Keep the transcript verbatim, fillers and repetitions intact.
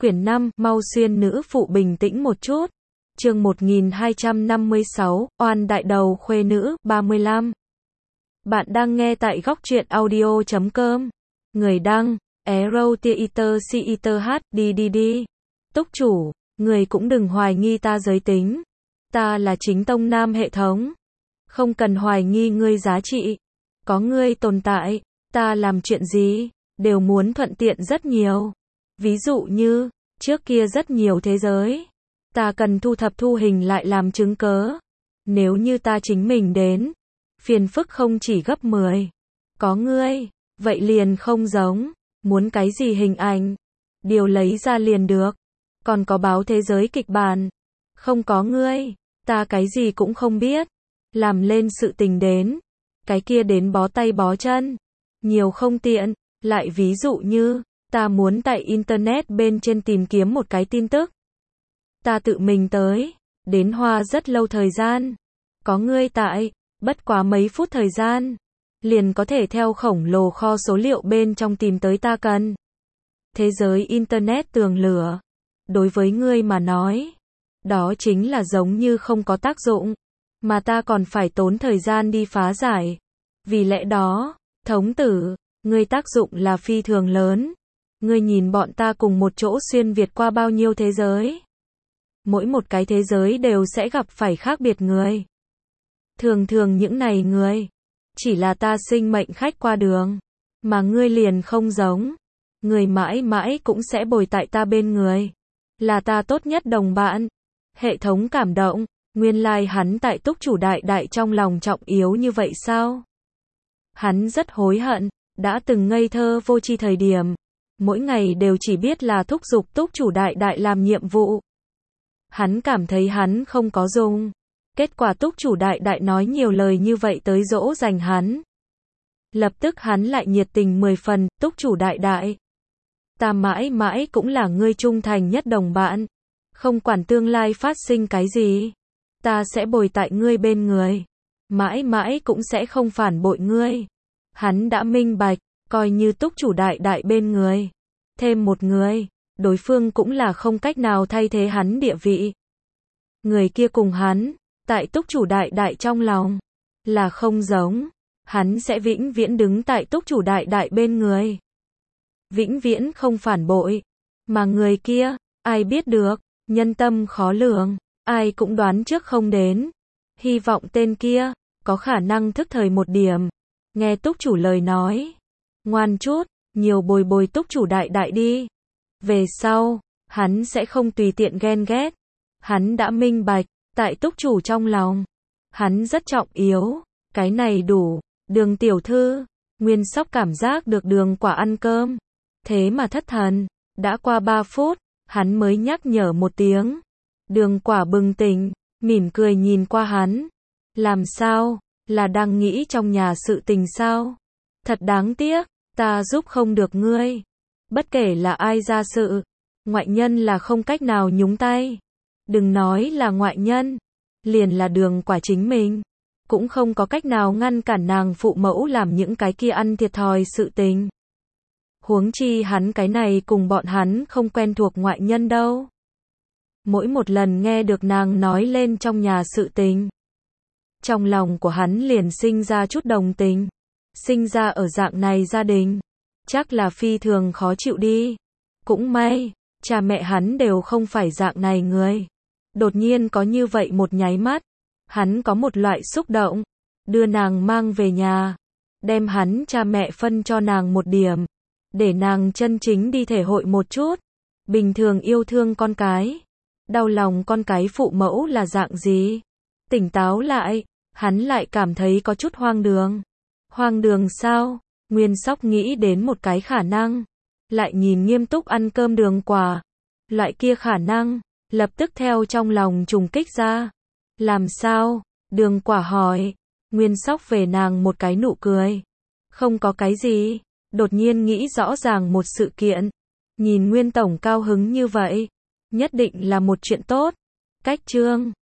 Quyển năm, mau xuyên nữ phụ bình tĩnh một chút. Chương một nghìn hai trăm năm mươi sáu, oan đại đầu khuê nữ, ba mươi lăm. Bạn đang nghe tại góc truyện audio chấm com. Người đăng, Arrow Theater Theater H, đi đi đi. Túc chủ, người cũng đừng hoài nghi ta giới tính. Ta là chính tông nam hệ thống. Không cần hoài nghi ngươi giá trị. Có ngươi tồn tại, ta làm chuyện gì, đều muốn thuận tiện rất nhiều. Ví dụ như, trước kia rất nhiều thế giới. Ta cần thu thập thu hình lại làm chứng cớ. Nếu như ta chính mình đến, phiền phức không chỉ gấp mười. Có ngươi, vậy liền không giống. Muốn cái gì hình ảnh, điều lấy ra liền được. Còn có báo thế giới kịch bản. Không có ngươi, ta cái gì cũng không biết. Làm lên sự tình đến. Cái kia đến bó tay bó chân. Nhiều không tiện. Lại ví dụ như, ta muốn tại Internet bên trên tìm kiếm một cái tin tức. Ta tự mình tới. Đến hoa rất lâu thời gian. Có ngươi tại, bất quá mấy phút thời gian. Liền có thể theo khổng lồ kho số liệu bên trong tìm tới ta cần. Thế giới Internet tường lửa. Đối với ngươi mà nói, đó chính là giống như không có tác dụng. Mà ta còn phải tốn thời gian đi phá giải. Vì lẽ đó, thống tử, ngươi tác dụng là phi thường lớn. Ngươi nhìn bọn ta cùng một chỗ xuyên Việt qua bao nhiêu thế giới. Mỗi một cái thế giới đều sẽ gặp phải khác biệt người. Thường thường những này người, chỉ là ta sinh mệnh khách qua đường. Mà ngươi liền không giống. Người mãi mãi cũng sẽ bồi tại ta bên người. Là ta tốt nhất đồng bạn. Hệ thống cảm động. Nguyên lai like hắn tại túc chủ đại đại trong lòng trọng yếu như vậy sao? Hắn rất hối hận. Đã từng ngây thơ vô tri thời điểm. Mỗi ngày đều chỉ biết là thúc giục túc chủ đại đại làm nhiệm vụ. Hắn cảm thấy hắn không có dùng. Kết quả túc chủ đại đại nói nhiều lời như vậy tới dỗ dành hắn. Lập tức hắn lại nhiệt tình mười phần, túc chủ đại đại. Ta mãi mãi cũng là ngươi trung thành nhất đồng bạn. Không quản tương lai phát sinh cái gì. Ta sẽ bồi tại ngươi bên người. Mãi mãi cũng sẽ không phản bội ngươi. Hắn đã minh bạch, coi như túc chủ đại đại bên người. Thêm một người, đối phương cũng là không cách nào thay thế hắn địa vị. Người kia cùng hắn, tại túc chủ đại đại trong lòng, là không giống. Hắn sẽ vĩnh viễn đứng tại túc chủ đại đại bên người. Vĩnh viễn không phản bội. Mà người kia, ai biết được, nhân tâm khó lường, ai cũng đoán trước không đến. Hy vọng tên kia, có khả năng thức thời một điểm. Nghe túc chủ lời nói. Ngoan chút, nhiều bồi bồi túc chủ đại đại đi. Về sau, hắn sẽ không tùy tiện ghen ghét. Hắn đã minh bạch, tại túc chủ trong lòng. Hắn rất trọng yếu. Cái này đủ. Đường tiểu thư, Nguyên Sóc cảm giác được Đường Quả ăn cơm. Thế mà thất thần. Đã qua ba phút, hắn mới nhắc nhở một tiếng. Đường Quả bừng tỉnh, mỉm cười nhìn qua hắn. Làm sao? Là đang nghĩ trong nhà sự tình sao? Thật đáng tiếc, ta giúp không được ngươi. Bất kể là ai ra sự, ngoại nhân là không cách nào nhúng tay. Đừng nói là ngoại nhân, liền là Đường Quả chính mình, cũng không có cách nào ngăn cản nàng phụ mẫu làm những cái kia ăn thiệt thòi sự tình. Huống chi hắn cái này cùng bọn hắn không quen thuộc ngoại nhân đâu. Mỗi một lần nghe được nàng nói lên trong nhà sự tình, trong lòng của hắn liền sinh ra chút đồng tình. Sinh ra ở dạng này gia đình, chắc là phi thường khó chịu đi. Cũng may, cha mẹ hắn đều không phải dạng này người. Đột nhiên có như vậy một nháy mắt, hắn có một loại xúc động, đưa nàng mang về nhà, đem hắn cha mẹ phân cho nàng một điểm, để nàng chân chính đi thể hội một chút, bình thường yêu thương con cái, đau lòng con cái phụ mẫu là dạng gì. Tỉnh táo lại, hắn lại cảm thấy có chút hoang đường. Hoang đường sao? Nguyên Sóc nghĩ đến một cái khả năng, lại nhìn nghiêm túc ăn cơm Đường Quả. Loại kia khả năng, lập tức theo trong lòng trùng kích ra. Làm sao? Đường Quả hỏi. Nguyên Sóc về nàng một cái nụ cười. Không có cái gì, đột nhiên nghĩ rõ ràng một sự kiện. Nhìn Nguyên Tổng cao hứng như vậy, nhất định là một chuyện tốt. Cách chương